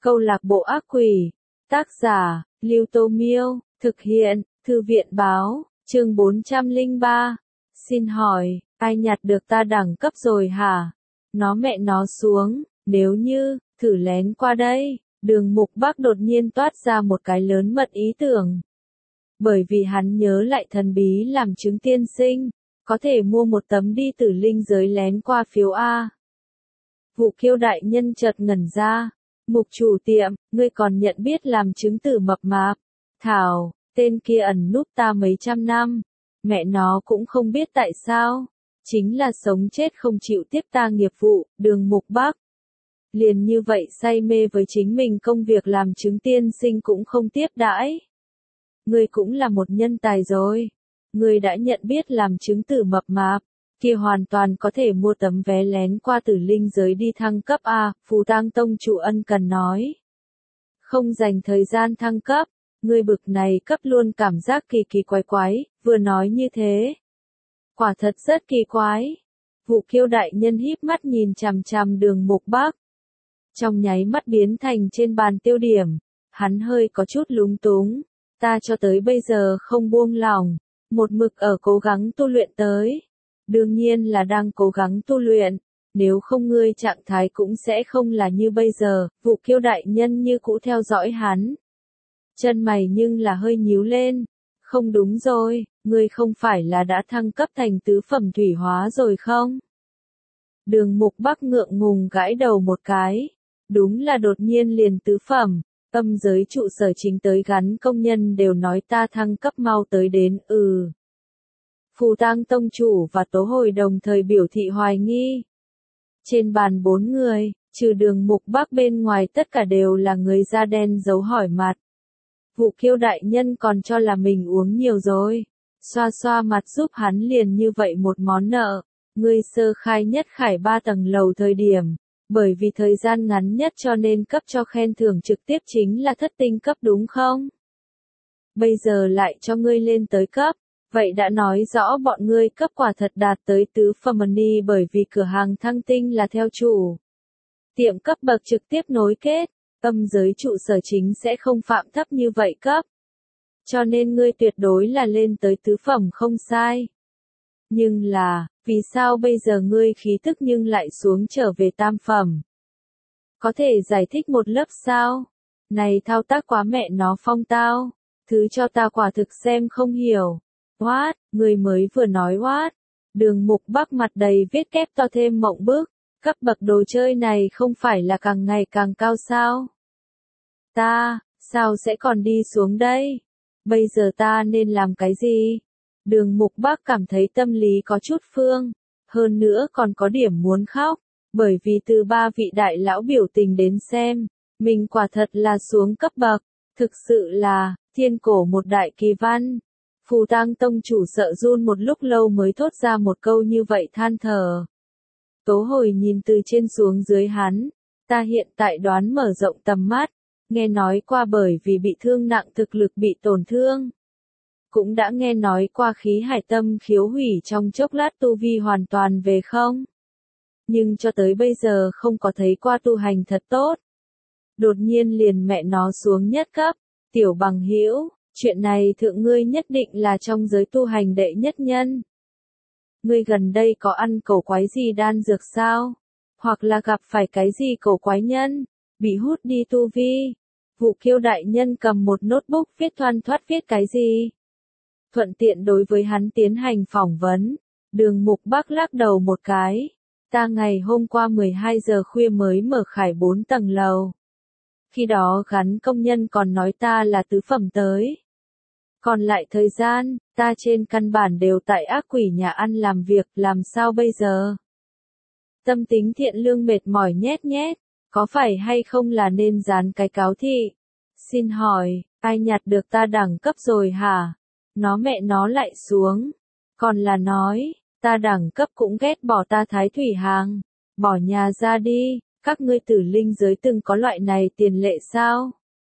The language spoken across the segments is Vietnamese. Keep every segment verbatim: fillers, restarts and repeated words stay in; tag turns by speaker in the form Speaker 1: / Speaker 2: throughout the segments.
Speaker 1: Câu lạc bộ ác quỷ. Tác giả, Lưu Tô Miêu. Thực hiện, Thư viện báo. Chương bốn trăm lẻ ba. Xin hỏi, ai nhặt được ta đẳng cấp rồi hả? Nó mẹ nó xuống, nếu như, thử lén qua đây. Đường Mục Bắc đột nhiên toát ra một cái lớn mật ý tưởng. Bởi vì hắn nhớ lại thần bí làm chứng tiên sinh, có thể mua một tấm đi tử linh giới lén qua phiếu A. Vụ Kiêu đại nhân chợt ngẩn ra. Mục chủ tiệm, ngươi còn nhận biết làm chứng tử mập mạp. Thảo, tên kia ẩn núp ta mấy trăm năm. Mẹ nó cũng không biết tại sao. Chính là sống chết không chịu tiếp ta nghiệp vụ, Đường Mục Bắc. Liền như vậy say mê với chính mình công việc làm chứng tiên sinh cũng không tiếp đãi. Ngươi cũng là một nhân tài rồi. Ngươi đã nhận biết làm chứng tử mập mạp, kia hoàn toàn có thể mua tấm vé lén qua tử linh giới đi thăng cấp A, Phù Tang Tông chủ ân cần nói. Không dành thời gian thăng cấp, ngươi bực này cấp luôn cảm giác kỳ kỳ quái quái, vừa nói như thế. Quả thật rất kỳ quái. Vụ Kiêu đại nhân híp mắt nhìn chằm chằm Đường Mục Bắc. Trong nháy mắt biến thành trên bàn tiêu điểm, hắn hơi có chút lúng túng. Ta cho tới bây giờ không buông lòng, một mực ở cố gắng tu luyện tới. Đương nhiên là đang cố gắng tu luyện, nếu không ngươi trạng thái cũng sẽ không là như bây giờ. Vụ Kiêu đại nhân như cũ theo dõi hắn. Chân mày nhưng là hơi nhíu lên. Không đúng rồi, ngươi không phải là đã thăng cấp thành tứ phẩm thủy hóa rồi không? Đường Mục Bắc ngượng ngùng gãi đầu một cái. Đúng là đột nhiên liền tứ phẩm. Âm giới trụ sở chính tới gắn công nhân đều nói ta thăng cấp mau tới đến, ừ. Phù Tang Tông chủ và Tố Hồi đồng thời biểu thị hoài nghi. Trên bàn bốn người, trừ Đường Mục Bắc bên ngoài tất cả đều là người da đen giấu hỏi mặt. Vụ Kiêu đại nhân còn cho là mình uống nhiều rồi. Xoa xoa mặt giúp hắn liền như vậy một món nợ. Ngươi sơ khai nhất khải ba tầng lầu thời điểm. Bởi vì thời gian ngắn nhất cho nên cấp cho khen thưởng trực tiếp chính là thất tinh cấp đúng không? Bây giờ lại cho ngươi lên tới cấp. Vậy đã nói rõ bọn ngươi cấp quả thật đạt tới tứ phẩm money bởi vì cửa hàng thăng tinh là theo chủ. Tiệm cấp bậc trực tiếp nối kết, âm giới trụ sở chính sẽ không phạm thấp như vậy cấp. Cho nên ngươi tuyệt đối là lên tới tứ phẩm không sai. Nhưng là, vì sao bây giờ ngươi khí tức nhưng lại xuống trở về tam phẩm? Có thể giải thích một lớp sao? Này thao tác quá mẹ nó phong tao. Thứ cho ta quả thực xem không hiểu. What, người mới vừa nói what? Đường Mục Bắc mặt đầy viết kép to thêm mộng bức. Cấp bậc đồ chơi này không phải là càng ngày càng cao sao? Ta, sao sẽ còn đi xuống đây? Bây giờ ta nên làm cái gì? Đường Mục Bắc cảm thấy tâm lý có chút phương. Hơn nữa còn có điểm muốn khóc. Bởi vì từ ba vị đại lão biểu tình đến xem, mình quả thật là xuống cấp bậc. Thực sự là, thiên cổ một đại kỳ văn. Phù Tang Tông chủ sợ run một lúc lâu mới thốt ra một câu như vậy than thở. Tố Hồi nhìn từ trên xuống dưới hắn. Ta hiện tại đoán mở rộng tầm mắt. Nghe nói qua bởi vì bị thương nặng thực lực bị tổn thương. Cũng đã nghe nói qua khí hải tâm khiếu hủy trong chốc lát tu vi hoàn toàn về không. Nhưng cho tới bây giờ không có thấy qua tu hành thật tốt. Đột nhiên liền mẹ nó xuống nhất cấp. Tiểu bằng hữu, chuyện này thượng ngươi nhất định là trong giới tu hành đệ nhất nhân. Ngươi gần đây có ăn cổ quái gì đan dược sao? Hoặc là gặp phải cái gì cổ quái nhân? Bị hút đi tu vi? Vụ Kiêu đại nhân cầm một notebook viết thoăn thoắt viết cái gì? Thuận tiện đối với hắn tiến hành phỏng vấn. Đường Mục Bắc lắc đầu một cái. Ta ngày hôm qua mười hai giờ khuya mới mở khải bốn tầng lầu. Khi đó gắn công nhân còn nói ta là tứ phẩm tới. Còn lại thời gian, ta trên căn bản đều tại ác quỷ nhà ăn làm việc, làm sao bây giờ? Tâm tính thiện lương mệt mỏi nhét nhét, có phải hay không là nên dán cái cáo thị? Xin hỏi, ai nhặt được ta đẳng cấp rồi hả? Nó mẹ nó lại xuống. Còn là nói, ta đẳng cấp cũng ghét bỏ ta thái thủy hàng. Bỏ nhà ra đi, các ngươi tử linh giới từng có loại này tiền lệ sao?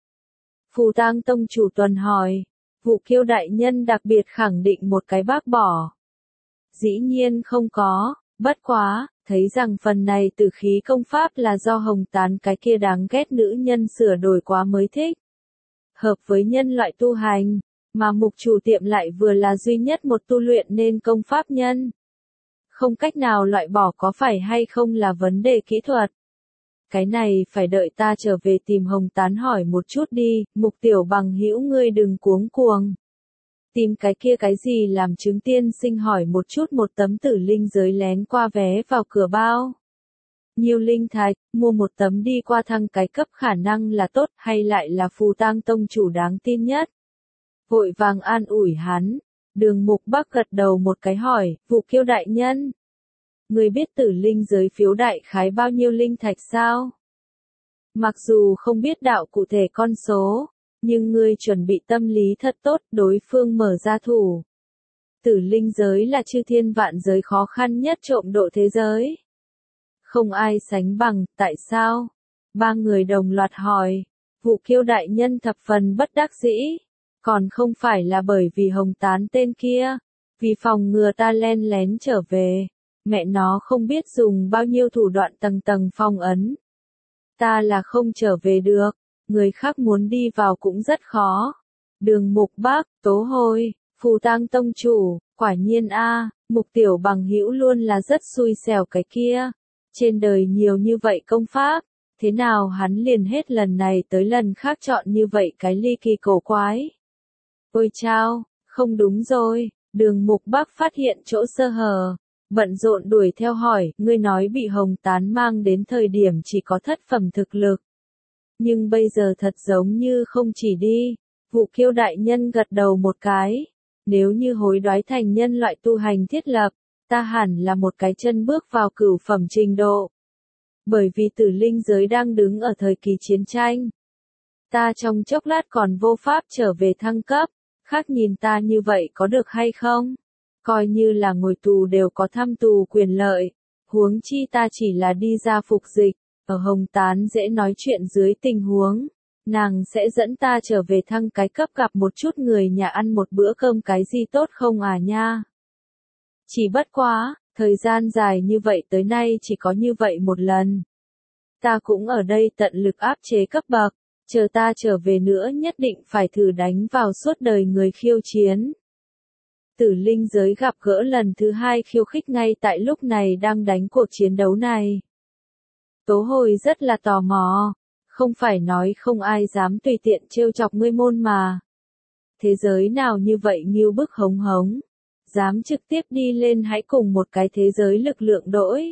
Speaker 1: Phù Tang Tông chủ tuần hỏi. Vụ Kiêu đại nhân đặc biệt khẳng định một cái bác bỏ. Dĩ nhiên không có, Bất quá, thấy rằng phần này tử khí công pháp là do Hồng Tán cái kia đáng ghét nữ nhân sửa đổi quá mới thích. Hợp với nhân loại tu hành, mà mục chủ tiệm lại vừa là duy nhất một tu luyện nên công pháp nhân. Không cách nào loại bỏ có phải hay không là vấn đề kỹ thuật. Cái này phải đợi ta trở về tìm Hồng Tán hỏi một chút đi, Mục tiểu bằng hữu ngươi đừng cuống cuồng. Tìm cái kia cái gì làm chứng tiên sinh hỏi một chút một tấm tử linh giới lén qua vé vào cửa bao. Nhiều linh thạch, mua một tấm đi qua thăng cái cấp khả năng là tốt hay lại là phù tang tông chủ đáng tin nhất. Vội vàng an ủi hắn, Đường Mục Bắc gật đầu một cái hỏi, Vụ Kiêu đại nhân. Người biết tử linh giới phiếu đại khái bao nhiêu linh thạch sao? Mặc dù không biết đạo cụ thể con số, nhưng ngươi chuẩn bị tâm lý thật tốt, đối phương mở ra thủ. Tử linh giới là chư thiên vạn giới khó khăn nhất trộm độ thế giới. Không ai sánh bằng, tại sao? Ba người đồng loạt hỏi. Vụ Kiêu đại nhân thập phần bất đắc dĩ. Còn không phải là bởi vì Hồng Tán tên kia. Vì phòng ngừa ta len lén trở về. Mẹ nó không biết dùng bao nhiêu thủ đoạn tầng tầng phong ấn. Ta là không trở về được. Người khác muốn đi vào cũng rất khó. Đường Mục Bắc, Tố Hôi, Phù Tang tông chủ, quả nhiên a, Mục tiểu bằng hữu luôn là rất xui xẻo cái kia. Trên đời nhiều như vậy công pháp, thế nào hắn liền hết lần này tới lần khác chọn như vậy cái ly kỳ cổ quái. Ôi chao, không đúng rồi, Đường Mục Bắc phát hiện chỗ sơ hở, bận rộn đuổi theo hỏi, ngươi nói bị Hồng Tán mang đến thời điểm chỉ có thất phẩm thực lực. Nhưng bây giờ thật giống như không chỉ đi, Vụ Kiêu đại nhân gật đầu một cái, nếu như hối đoái thành nhân loại tu hành thiết lập, ta hẳn là một cái chân bước vào cửu phẩm trình độ. Bởi vì tử linh giới đang đứng ở thời kỳ chiến tranh. Ta trong chốc lát còn vô pháp trở về thăng cấp, khác nhìn ta như vậy có được hay không? Coi như là ngồi tù đều có thăm tù quyền lợi, huống chi ta chỉ là đi ra phục dịch, ở Hồng Tán dễ nói chuyện dưới tình huống. Nàng sẽ dẫn ta trở về thăng cái cấp gặp một chút người nhà ăn một bữa cơm cái gì tốt không à nha. Chỉ bất quá, thời gian dài như vậy tới nay chỉ có như vậy một lần. Ta cũng ở đây tận lực áp chế cấp bậc, chờ ta trở về nữa nhất định phải thử đánh vào suốt đời người khiêu chiến. Tử linh giới gặp gỡ lần thứ hai khiêu khích ngay tại lúc này đang đánh cuộc chiến đấu này. Tố Hồi rất là tò mò, không phải nói không ai dám tùy tiện trêu chọc ngươi môn mà. Thế giới nào như vậy nghiêu bức hống hống, dám trực tiếp đi lên hãy cùng một cái thế giới lực lượng đỗi.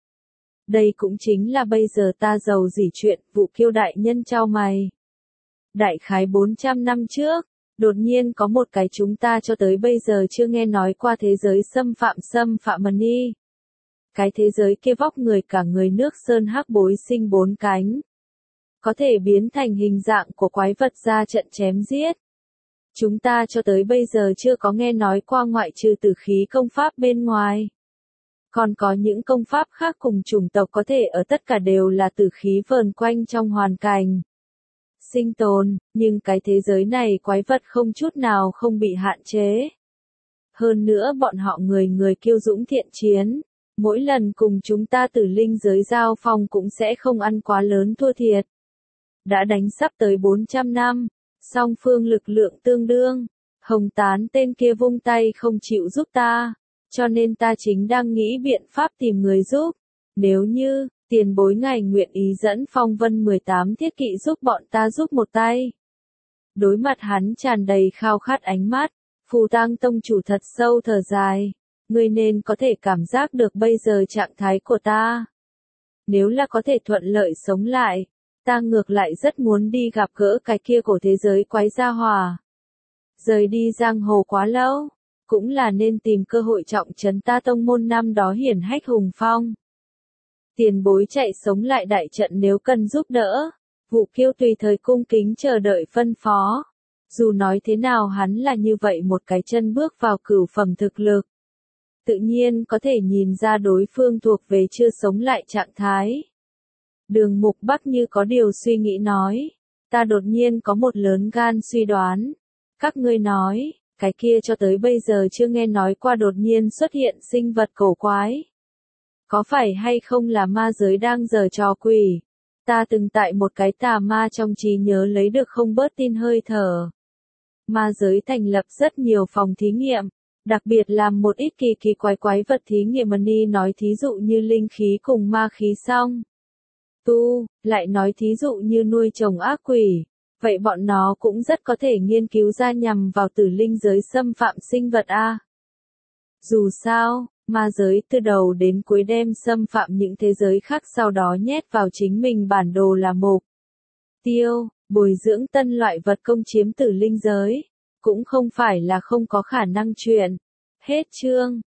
Speaker 1: Đây cũng chính là bây giờ ta giàu gì chuyện, Vụ Kiêu đại nhân trao mày. Đại khái bốn trăm năm trước, đột nhiên có một cái chúng ta cho tới bây giờ chưa nghe nói qua thế giới xâm phạm xâm phạm mần y. Cái thế giới kia vóc người cả người nước sơn hắc bối sinh bốn cánh. Có thể biến thành hình dạng của quái vật ra trận chém giết. Chúng ta cho tới bây giờ chưa có nghe nói qua ngoại trừ tử khí công pháp bên ngoài. Còn có những công pháp khác cùng chủng tộc có thể ở tất cả đều là tử khí vờn quanh trong hoàn cảnh sinh tồn, nhưng cái thế giới này quái vật không chút nào không bị hạn chế. Hơn nữa bọn họ người người kiêu dũng thiện chiến, mỗi lần cùng chúng ta tử linh giới giao phong cũng sẽ không ăn quá lớn thua thiệt. Đã đánh sắp tới bốn trăm năm, song phương lực lượng tương đương, Hồng Tán tên kia vung tay không chịu giúp ta, cho nên ta chính đang nghĩ biện pháp tìm người giúp. Nếu như, tiền bối ngài nguyện ý dẫn phong vân mười tám thiết kỵ giúp bọn ta giúp một tay. Đối mặt hắn tràn đầy khao khát ánh mắt, Phù Tang tông chủ thật sâu thở dài, ngươi nên có thể cảm giác được bây giờ trạng thái của ta. Nếu là có thể thuận lợi sống lại, ta ngược lại rất muốn đi gặp gỡ cái kia của thế giới quái gia hòa. Rời đi giang hồ quá lâu, cũng là nên tìm cơ hội trọng trấn ta tông môn năm đó hiển hách hùng phong. Tiền bối chạy sống lại đại trận nếu cần giúp đỡ, Vụ Kiêu tùy thời cung kính chờ đợi phân phó. Dù nói thế nào hắn là như vậy một cái chân bước vào cửu phẩm thực lực. Tự nhiên có thể nhìn ra đối phương thuộc về chưa sống lại trạng thái. Đường Mục Bắc như có điều suy nghĩ nói, ta đột nhiên có một lớn gan suy đoán. Các ngươi nói, cái kia cho tới bây giờ chưa nghe nói qua đột nhiên xuất hiện sinh vật cổ quái. Có phải hay không là ma giới đang giở trò quỷ? Ta từng tại một cái tà ma trong trí nhớ lấy được không bớt tin hơi thở. Ma giới thành lập rất nhiều phòng thí nghiệm, đặc biệt làm một ít kỳ kỳ quái quái vật thí nghiệm Money nói thí dụ như linh khí cùng ma khí xong. Tu, lại nói thí dụ như nuôi trồng ác quỷ. Vậy bọn nó cũng rất có thể nghiên cứu ra nhằm vào tử linh giới xâm phạm sinh vật a. Dù sao, ma giới từ đầu đến cuối đem xâm phạm những thế giới khác sau đó nhét vào chính mình bản đồ là mục tiêu, bồi dưỡng tân loại vật công chiếm tử linh giới. Cũng không phải là không có khả năng chuyện. Hết chương.